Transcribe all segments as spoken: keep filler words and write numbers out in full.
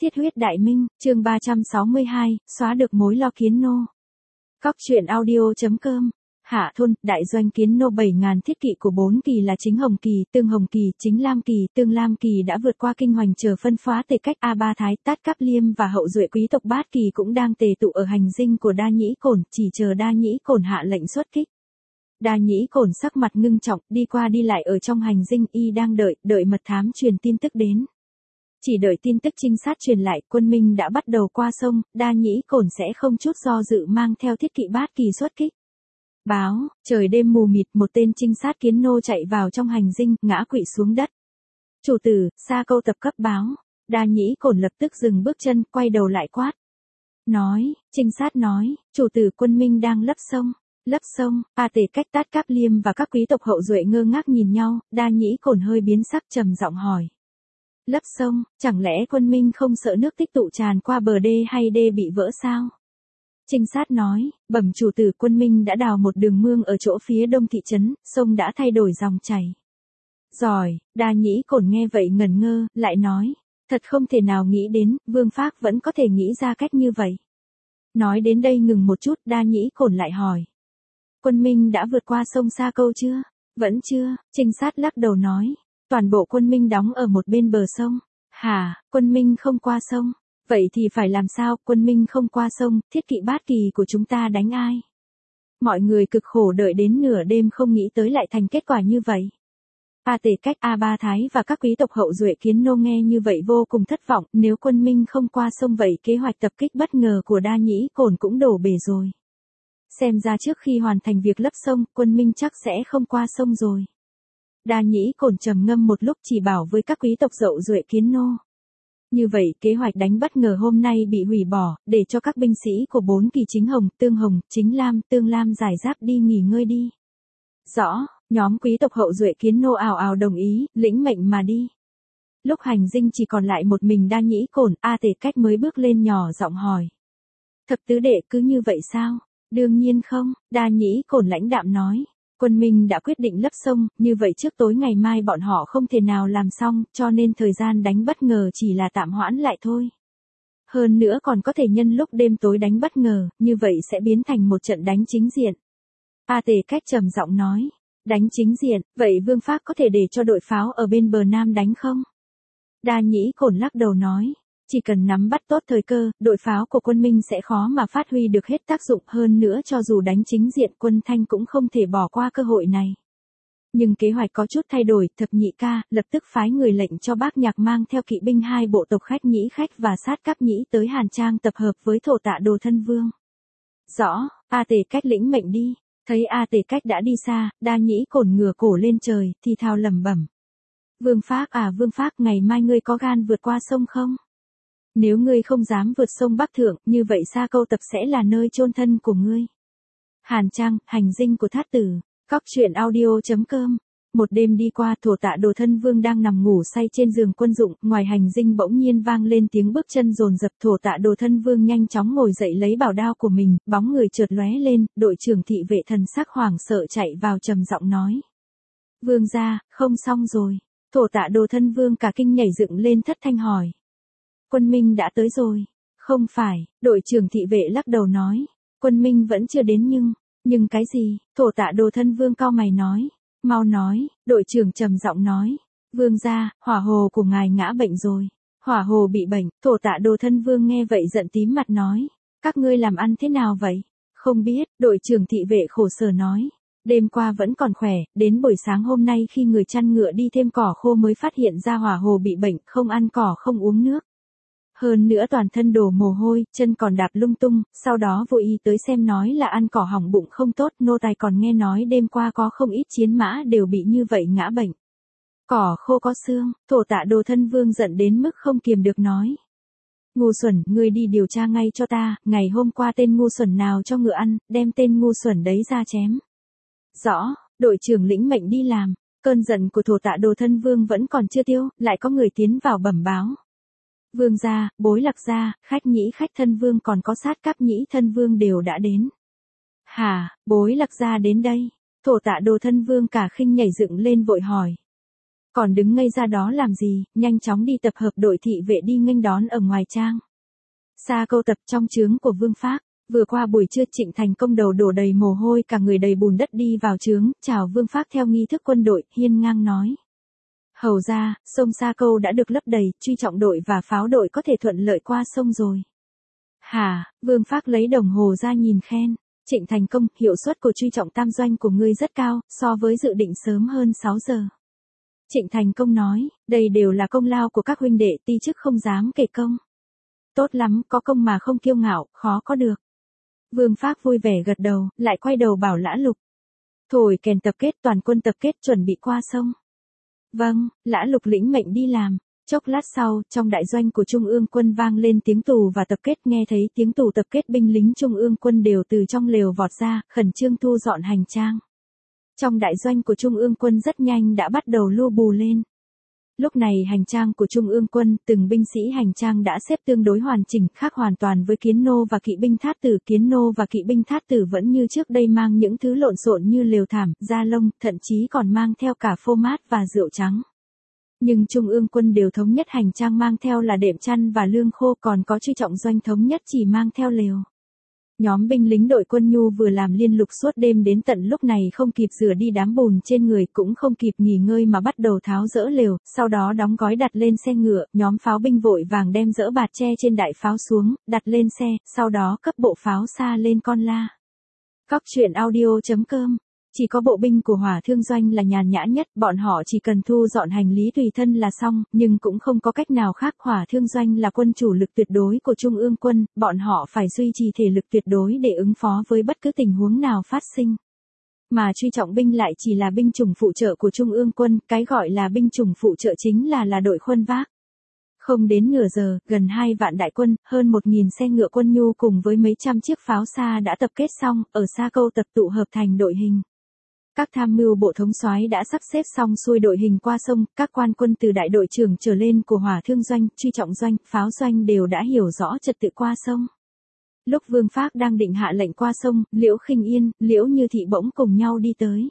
Thiết huyết đại minh, chương ba trăm sáu mươi hai, xóa được mối lo kiến nô. Cóc truyện audio.com. Hạ thôn, đại doanh kiến nô bảy ngàn thiết kỵ của bốn kỳ là chính hồng kỳ, tương hồng kỳ, chính lam kỳ, tương lam kỳ đã vượt qua kinh hoành chờ phân phá tề cách A Ba Thái, Tát Cáp Liêm và hậu duệ quý tộc Bát Kỳ cũng đang tề tụ ở hành dinh của Đa Nhĩ Cổn, chỉ chờ Đa Nhĩ Cổn hạ lệnh xuất kích. Đa Nhĩ Cổn sắc mặt ngưng trọng, đi qua đi lại ở trong hành dinh, y đang đợi, đợi mật thám truyền tin tức đến. Chỉ đợi tin tức trinh sát truyền lại, quân Minh đã bắt đầu qua sông, Đa Nhĩ Cổn sẽ không chút do dự mang theo thiết kỵ Bát Kỳ xuất kích. Báo, trời đêm mù mịt, một tên trinh sát kiến nô chạy vào trong hành dinh, ngã quỵ xuống đất. Chủ tử, Sa Câu tập cấp báo. Đa Nhĩ Cổn lập tức dừng bước chân, quay đầu lại quát. Nói, trinh sát nói, chủ tử, quân Minh đang lấp sông. Lấp sông, A Tề Cách, Tát Cáp Liêm và các quý tộc hậu duệ ngơ ngác nhìn nhau, Đa Nhĩ Cổn hơi biến sắc, trầm giọng hỏi. Lấp sông, chẳng lẽ quân Minh không sợ nước tích tụ tràn qua bờ đê hay đê bị vỡ sao? Trinh sát nói, bẩm chủ tử, quân Minh đã đào một đường mương ở chỗ phía đông thị trấn, sông đã thay đổi dòng chảy. Giỏi, Đa Nhĩ Cổn nghe vậy ngẩn ngơ, lại nói, thật không thể nào nghĩ đến, Vương Phác vẫn có thể nghĩ ra cách như vậy. Nói đến đây ngừng một chút, Đa Nhĩ Cổn lại hỏi. Quân Minh đã vượt qua sông Sa Câu chưa? Vẫn chưa, trinh sát lắc đầu nói. Toàn bộ quân Minh đóng ở một bên bờ sông. Hả, quân Minh không qua sông? Vậy thì phải làm sao, quân Minh không qua sông, thiết kỵ Bát Kỳ của chúng ta đánh ai? Mọi người cực khổ đợi đến nửa đêm không nghĩ tới lại thành kết quả như vậy. A Tề Cách, A Ba Thái và các quý tộc hậu duệ kiến nô nghe như vậy vô cùng thất vọng, nếu quân Minh không qua sông vậy kế hoạch tập kích bất ngờ của Đa Nhĩ Cổn cũng đổ bể rồi. Xem ra trước khi hoàn thành việc lấp sông, quân Minh chắc sẽ không qua sông rồi. Đa Nhĩ Cổn trầm ngâm một lúc chỉ bảo với các quý tộc hậu duệ kiến nô. Như vậy, kế hoạch đánh bất ngờ hôm nay bị hủy bỏ, để cho các binh sĩ của bốn kỳ chính hồng, tương hồng, chính lam, tương lam giải giáp đi nghỉ ngơi đi. Rõ, nhóm quý tộc hậu duệ kiến nô ào ào đồng ý, lĩnh mệnh mà đi. Lúc hành dinh chỉ còn lại một mình Đa Nhĩ Cổn, A Tề Cách mới bước lên nhỏ giọng hỏi. Thập tứ đệ cứ như vậy sao? Đương nhiên không, Đa Nhĩ Cổn lãnh đạm nói. Quân Minh đã quyết định lấp sông, như vậy trước tối ngày mai bọn họ không thể nào làm xong, cho nên thời gian đánh bất ngờ chỉ là tạm hoãn lại thôi. Hơn nữa còn có thể nhân lúc đêm tối đánh bất ngờ, như vậy sẽ biến thành một trận đánh chính diện. A Tề Cách trầm giọng nói, đánh chính diện, vậy Vương Phác có thể để cho đội pháo ở bên bờ nam đánh không? Đa Nhĩ Cổn lắc đầu nói. Chỉ cần nắm bắt tốt thời cơ, đội pháo của quân Minh sẽ khó mà phát huy được hết tác dụng, hơn nữa cho dù đánh chính diện quân Thanh cũng không thể bỏ qua cơ hội này. Nhưng kế hoạch có chút thay đổi, Thập Nhị Ca lập tức phái người lệnh cho Bác Nhạc mang theo kỵ binh hai bộ tộc Khách Nhĩ Khách và Sát Cáp Nhĩ tới Hàn Trang tập hợp với Thổ Tạ Đồ Thân Vương. Rõ, A Tề Cách lĩnh mệnh đi. Thấy A Tề Cách đã đi xa, Đa Nhĩ Cổn ngửa cổ lên trời, thì thào lẩm bẩm. Vương Phác à Vương Phác, ngày mai ngươi có gan vượt qua sông không? Nếu ngươi không dám vượt sông Bắc Thượng, như vậy Sa Câu tập sẽ là nơi chôn thân của ngươi. Hàn Trang, hành dinh của Thát Tử. Cóc truyện audio.com. Một đêm đi qua, Thổ Tạ Đồ Thân Vương đang nằm ngủ say trên giường quân dụng, ngoài hành dinh bỗng nhiên vang lên tiếng bước chân dồn dập. Thổ Tạ Đồ Thân Vương nhanh chóng ngồi dậy lấy bảo đao của mình, bóng người chợt lóe lên, đội trưởng thị vệ thần sắc hoảng sợ chạy vào trầm giọng nói. Vương gia, không xong rồi. Thổ Tạ Đồ Thân Vương cả kinh nhảy dựng lên thất thanh hỏi. Quân Minh đã tới rồi. Không phải, đội trưởng thị vệ lắc đầu nói. Quân Minh vẫn chưa đến nhưng, nhưng cái gì? Thổ Tạ Đồ Thân Vương cau mày nói. Mau nói, đội trưởng trầm giọng nói. Vương gia, hỏa hồ của ngài ngã bệnh rồi. Hỏa hồ bị bệnh, Thổ Tạ Đồ Thân Vương nghe vậy giận tím mặt nói. Các ngươi làm ăn thế nào vậy? Không biết, đội trưởng thị vệ khổ sở nói. Đêm qua vẫn còn khỏe, đến buổi sáng hôm nay khi người chăn ngựa đi thêm cỏ khô mới phát hiện ra hỏa hồ bị bệnh, không ăn cỏ không uống nước. Hơn nữa toàn thân đổ mồ hôi, chân còn đạp lung tung, sau đó vội y tới xem nói là ăn cỏ hỏng bụng không tốt, nô tài còn nghe nói đêm qua có không ít chiến mã đều bị như vậy ngã bệnh. Cỏ khô có xương, Thổ Tạ Đồ Thân Vương giận đến mức không kiềm được nói. Ngu xuẩn, ngươi đi điều tra ngay cho ta, ngày hôm qua tên ngu xuẩn nào cho ngựa ăn, đem tên ngu xuẩn đấy ra chém. Rõ, đội trưởng lĩnh mệnh đi làm, cơn giận của Thổ Tạ Đồ Thân Vương vẫn còn chưa tiêu, lại có người tiến vào bẩm báo. Vương gia, Bối Lạc gia, Khách Nhĩ Khách Thân Vương còn có Sát Cáp Nhĩ Thân Vương đều đã đến. Hả, Bối Lạc gia đến đây? Thổ Tạ Đồ Thân Vương cả khinh nhảy dựng lên vội hỏi. Còn đứng ngây ra đó làm gì, nhanh chóng đi tập hợp đội thị vệ đi nghênh đón ở ngoài trang. Xa câu tập trong trướng của Vương Phác. Vừa qua buổi trưa Trịnh Thành Công đầu đổ đầy mồ hôi cả người đầy bùn đất đi vào trướng, chào Vương Phác theo nghi thức quân đội, hiên ngang nói. Hầu ra, sông Sa Câu đã được lấp đầy, truy trọng đội và pháo đội có thể thuận lợi qua sông rồi. Hả, Vương Phác lấy đồng hồ ra nhìn khen. Trịnh Thành Công, hiệu suất của truy trọng tam doanh của ngươi rất cao, so với dự định sớm hơn sáu giờ. Trịnh Thành Công nói, đây đều là công lao của các huynh đệ, ti chức không dám kể công. Tốt lắm, có công mà không kiêu ngạo, khó có được. Vương Phác vui vẻ gật đầu, lại quay đầu bảo Lã Lục. Thổi kèn tập kết, toàn quân tập kết chuẩn bị qua sông. Vâng, Lã Lục lĩnh mệnh đi làm. Chốc lát sau, trong đại doanh của Trung ương quân vang lên tiếng tù và tập kết, nghe thấy tiếng tù tập kết binh lính Trung ương quân đều từ trong lều vọt ra, khẩn trương thu dọn hành trang. Trong đại doanh của Trung ương quân rất nhanh đã bắt đầu lu bù lên. Lúc này hành trang của Trung ương quân, từng binh sĩ hành trang đã xếp tương đối hoàn chỉnh, khác hoàn toàn với Kiến Nô và kỵ binh Thát Tử. Kiến Nô và kỵ binh Thát Tử vẫn như trước đây mang những thứ lộn xộn như lều thảm, da lông, thậm chí còn mang theo cả phô mát và rượu trắng. Nhưng Trung ương quân đều thống nhất hành trang mang theo là đệm chăn và lương khô, còn có truy trọng doanh thống nhất chỉ mang theo lều. Nhóm binh lính đội quân Nhu vừa làm liên lục suốt đêm đến tận lúc này không kịp rửa đi đám bùn trên người, cũng không kịp nghỉ ngơi mà bắt đầu tháo dỡ lều, sau đó đóng gói đặt lên xe ngựa, nhóm pháo binh vội vàng đem dỡ bạt tre trên đại pháo xuống, đặt lên xe, sau đó cấp bộ pháo xa lên con la. Cóc truyện audio chấm com. Chỉ có bộ binh của Hỏa Thương doanh là nhàn nhã nhất, bọn họ chỉ cần thu dọn hành lý tùy thân là xong, nhưng cũng không có cách nào khác. Hỏa Thương doanh là quân chủ lực tuyệt đối của Trung ương quân, bọn họ phải duy trì thể lực tuyệt đối để ứng phó với bất cứ tình huống nào phát sinh. Mà truy trọng binh lại chỉ là binh chủng phụ trợ của Trung ương quân, cái gọi là binh chủng phụ trợ chính là là đội khuân vác. Không đến nửa giờ, gần hai vạn đại quân, hơn một nghìn xe ngựa quân Nhu cùng với mấy trăm chiếc pháo xa đã tập kết xong, ở Sa Câu tập tụ hợp thành đội hình. Các tham mưu bộ thống soái đã sắp xếp xong xuôi đội hình qua sông, các quan quân từ đại đội trưởng trở lên của Hỏa Thương doanh, truy trọng doanh, pháo doanh đều đã hiểu rõ trật tự qua sông. Lúc Vương Phác đang định hạ lệnh qua sông, Liễu Khinh Yên, Liễu Như Thị bỗng cùng nhau đi tới.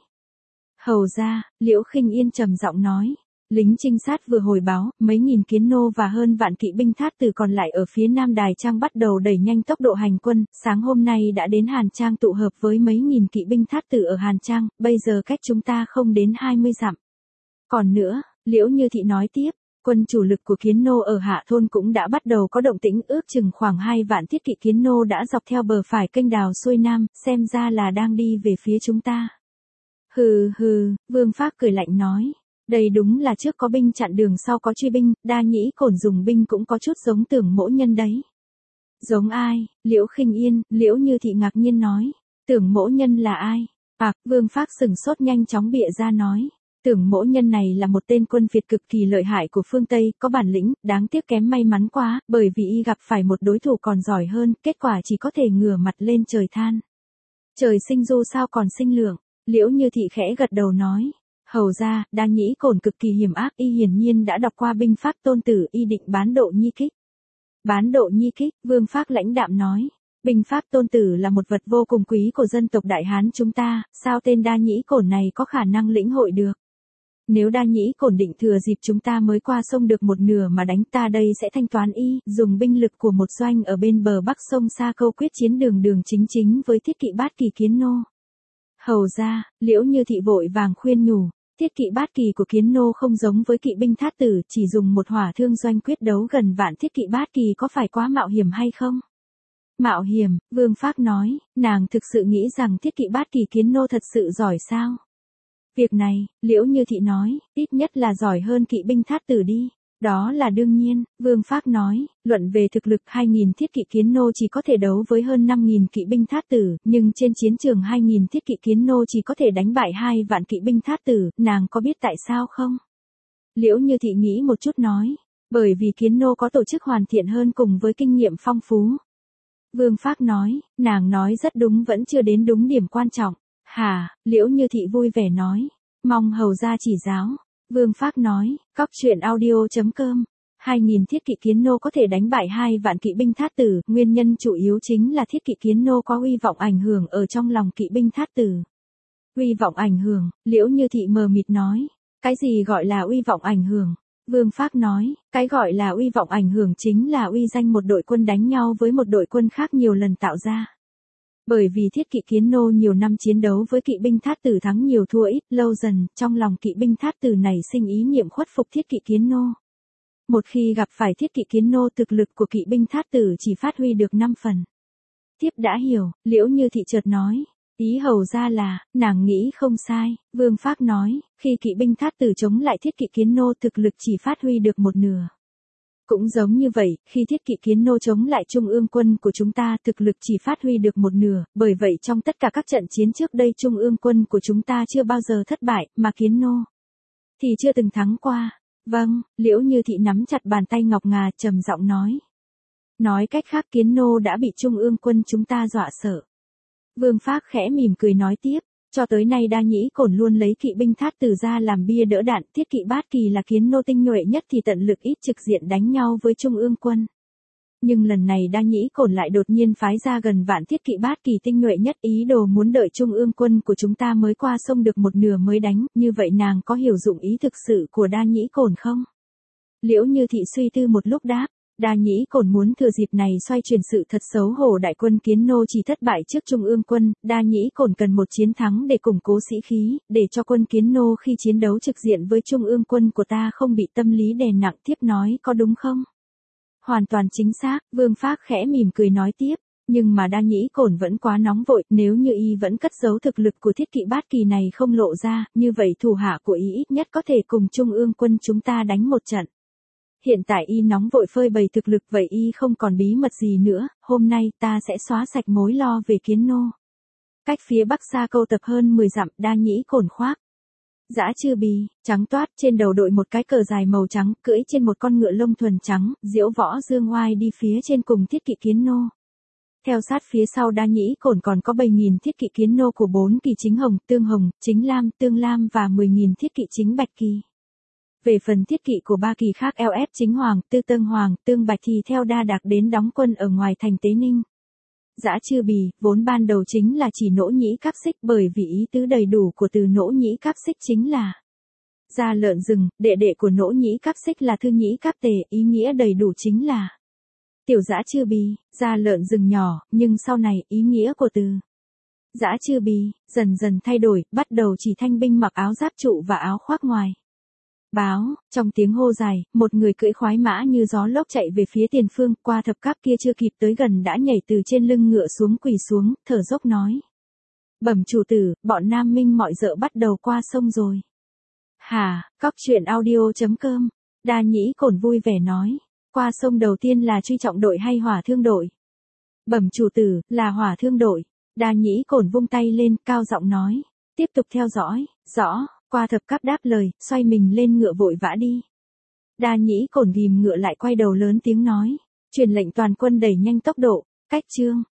Hầu ra, Liễu Khinh Yên trầm giọng nói. Lính trinh sát vừa hồi báo, mấy nghìn Kiến Nô và hơn vạn kỵ binh Thát Tử còn lại ở phía Nam Đài Trang bắt đầu đẩy nhanh tốc độ hành quân, sáng hôm nay đã đến Hàn Trang tụ hợp với mấy nghìn kỵ binh Thát Tử ở Hàn Trang, bây giờ cách chúng ta không đến hai mươi dặm. Còn nữa, Liễu Như Thị nói tiếp, quân chủ lực của Kiến Nô ở Hạ Thôn cũng đã bắt đầu có động tĩnh, ước chừng khoảng hai vạn thiết kỵ Kiến Nô đã dọc theo bờ phải kênh đào xuôi Nam, xem ra là đang đi về phía chúng ta. Hừ hừ, Vương Phác cười lạnh nói. Đây đúng là trước có binh chặn đường sau có truy binh, Đa Nhĩ Cổn dùng binh cũng có chút giống Tưởng Mỗ Nhân đấy. Giống ai? Liễu Khinh Yên, Liễu Như Thị ngạc nhiên nói. Tưởng Mỗ Nhân là ai? À, Vương Phác sừng sốt nhanh chóng bịa ra nói. Tưởng Mỗ Nhân này là một tên quân Việt cực kỳ lợi hại của phương Tây, có bản lĩnh, đáng tiếc kém may mắn quá, bởi vì y gặp phải một đối thủ còn giỏi hơn, kết quả chỉ có thể ngửa mặt lên trời than. Trời sinh du sao còn sinh lượng? Liễu Như Thị khẽ gật đầu nói. Hầu ra, Đa Nhĩ Cổn cực kỳ hiểm ác, y hiển nhiên đã đọc qua binh pháp Tôn Tử, y định bán độ nhi kích. Bán độ nhi kích, Vương Phác lãnh đạm nói. Binh pháp Tôn Tử là một vật vô cùng quý của dân tộc Đại Hán chúng ta, sao tên Đa Nhĩ Cổn này có khả năng lĩnh hội được? Nếu Đa Nhĩ Cổn định thừa dịp chúng ta mới qua sông được một nửa mà đánh ta, đây sẽ thanh toán y, dùng binh lực của một doanh ở bên bờ bắc sông Sa Câu quyết chiến đường đường chính chính với thiết kỵ Bát Kỳ Kiến Nô. Hầu ra, Liễu Như Thị vội vàng khuyên nhủ. Thiết kỵ Bát Kỳ của Kiến Nô không giống với kỵ binh Thát Tử, chỉ dùng một Hỏa Thương doanh quyết đấu gần vạn thiết kỵ Bát Kỳ có phải quá mạo hiểm hay không? Mạo hiểm, Vương Phác nói, nàng thực sự nghĩ rằng thiết kỵ Bát Kỳ Kiến Nô thật sự giỏi sao? Việc này, Liễu Như Thị nói, ít nhất là giỏi hơn kỵ binh Thát Tử đi. Đó là đương nhiên, Vương Phác nói, luận về thực lực hai nghìn thiết kỵ Kiến Nô chỉ có thể đấu với hơn năm nghìn kỵ binh Thát Tử, nhưng trên chiến trường hai nghìn thiết kỵ Kiến Nô chỉ có thể đánh bại hai vạn kỵ binh Thát Tử, nàng có biết tại sao không? Liễu Như Thị nghĩ một chút nói, bởi vì Kiến Nô có tổ chức hoàn thiện hơn cùng với kinh nghiệm phong phú. Vương Phác nói, nàng nói rất đúng, vẫn chưa đến đúng điểm quan trọng. Hả, Liễu Như Thị vui vẻ nói, mong hầu ra chỉ giáo. Vương Phác nói, cóc truyện audio chấm com. Hai nghìn thiết kỵ Kiến Nô có thể đánh bại hai vạn kỵ binh Thát Tử, nguyên nhân chủ yếu chính là thiết kỵ Kiến Nô có uy vọng ảnh hưởng ở trong lòng kỵ binh Thát Tử. Uy vọng ảnh hưởng, Liễu Như Thị mờ mịt nói. Cái gì gọi là uy vọng ảnh hưởng? Vương Phác nói, cái gọi là uy vọng ảnh hưởng chính là uy danh một đội quân đánh nhau với một đội quân khác nhiều lần tạo ra. Bởi vì thiết kỵ Kiến Nô nhiều năm chiến đấu với kỵ binh Thát Tử thắng nhiều thua ít, lâu dần, trong lòng kỵ binh Thát Tử này sinh ý niệm khuất phục thiết kỵ Kiến Nô. Một khi gặp phải thiết kỵ Kiến Nô, thực lực của kỵ binh Thát Tử chỉ phát huy được năm phần. Thiếp đã hiểu, Liễu Như Thị chợt nói. Ý hầu ra là, nàng nghĩ không sai, Vương Phác nói, khi kỵ binh Thát Tử chống lại thiết kỵ Kiến Nô thực lực chỉ phát huy được một nửa. Cũng giống như vậy, khi thiết kỵ Kiến Nô chống lại Trung ương quân của chúng ta thực lực chỉ phát huy được một nửa, bởi vậy trong tất cả các trận chiến trước đây Trung ương quân của chúng ta chưa bao giờ thất bại, mà Kiến Nô thì chưa từng thắng qua. Vâng, Liễu Như Thị nắm chặt bàn tay ngọc ngà trầm giọng nói. Nói cách khác Kiến Nô đã bị Trung ương quân chúng ta dọa sợ. Vương Phác khẽ mỉm cười nói tiếp, cho tới nay Đa Nhĩ Cổn luôn lấy kỵ binh Thát Tử ra làm bia đỡ đạn, thiết kỵ Bát Kỳ là Kiến Nô tinh nhuệ nhất thì tận lực ít trực diện đánh nhau với Trung ương quân. Nhưng lần này Đa Nhĩ Cổn lại đột nhiên phái ra gần vạn thiết kỵ Bát Kỳ tinh nhuệ nhất, ý đồ muốn đợi Trung ương quân của chúng ta mới qua sông được một nửa mới đánh, như vậy nàng có hiểu dụng ý thực sự của Đa Nhĩ Cổn không? Liễu Như Thị suy tư một lúc đáp. Đa Nhĩ Cổn muốn thừa dịp này xoay chuyển sự thật xấu hổ đại quân Kiến Nô chỉ thất bại trước Trung ương quân, Đa Nhĩ Cổn cần một chiến thắng để củng cố sĩ khí, để cho quân Kiến Nô khi chiến đấu trực diện với Trung ương quân của ta không bị tâm lý đè nặng. Thiếp nói có đúng không? Hoàn toàn chính xác, Vương Phác khẽ mỉm cười nói tiếp, nhưng mà Đa Nhĩ Cổn vẫn quá nóng vội, nếu như y vẫn cất giấu thực lực của thiết kỵ Bát Kỳ này không lộ ra, như vậy thủ hạ của y ít nhất có thể cùng Trung ương quân chúng ta đánh một trận. Hiện tại y nóng vội phơi bày thực lực, vậy y không còn bí mật gì nữa, hôm nay ta sẽ xóa sạch mối lo về Kiến Nô. Cách phía bắc xa câu tập hơn mười dặm, Đa Nhĩ Cổn khoác dã chư bì, trắng toát, trên đầu đội một cái cờ dài màu trắng, cưỡi trên một con ngựa lông thuần trắng, diễu võ dương oai đi phía trên cùng thiết kỵ Kiến Nô. Theo sát phía sau Đa Nhĩ Cổn còn có bảy nghìn thiết kỵ Kiến Nô của bốn kỳ chính hồng, tương hồng, chính lam, tương lam và mười nghìn thiết kỵ chính bạch kỳ. Về phần thiết kỵ của ba kỳ khác lờ ép chính hoàng, tư tương hoàng, tương bạch thì theo Đa Đạc đến đóng quân ở ngoài thành Tế Ninh. Dã chư bì, vốn ban đầu chính là chỉ Nỗ Nhĩ Cáp Xích, bởi vì ý tứ đầy đủ của từ Nỗ Nhĩ Cáp Xích chính là Gia Lợn Rừng, đệ đệ của Nỗ Nhĩ Cáp Xích là Thư Nhĩ Cáp Tề, ý nghĩa đầy đủ chính là tiểu dã chư bì, Gia Lợn Rừng nhỏ, nhưng sau này ý nghĩa của từ dã chư bì dần dần thay đổi, bắt đầu chỉ thanh binh mặc áo giáp trụ và áo khoác ngoài. Báo, trong tiếng hô dài, một người cưỡi khoái mã như gió lốc chạy về phía tiền phương, qua thập cáp kia chưa kịp tới gần đã nhảy từ trên lưng ngựa xuống, quỳ xuống, thở dốc nói. Bẩm chủ tử, bọn Nam Minh mọi dợ bắt đầu qua sông rồi. Hả, cóc truyện audio chấm com, Đa Nhĩ Cổn vui vẻ nói. Qua sông đầu tiên là truy trọng đội hay hỏa thương đội? Bẩm chủ tử, là hỏa thương đội. Đa Nhĩ Cổn vung tay lên, cao giọng nói. Tiếp tục theo dõi, rõ. Qua thập cáp đáp lời, xoay mình lên ngựa vội vã đi. Đa Nhĩ Cổn ghìm ngựa lại quay đầu lớn tiếng nói. Truyền lệnh toàn quân đẩy nhanh tốc độ, cách chương.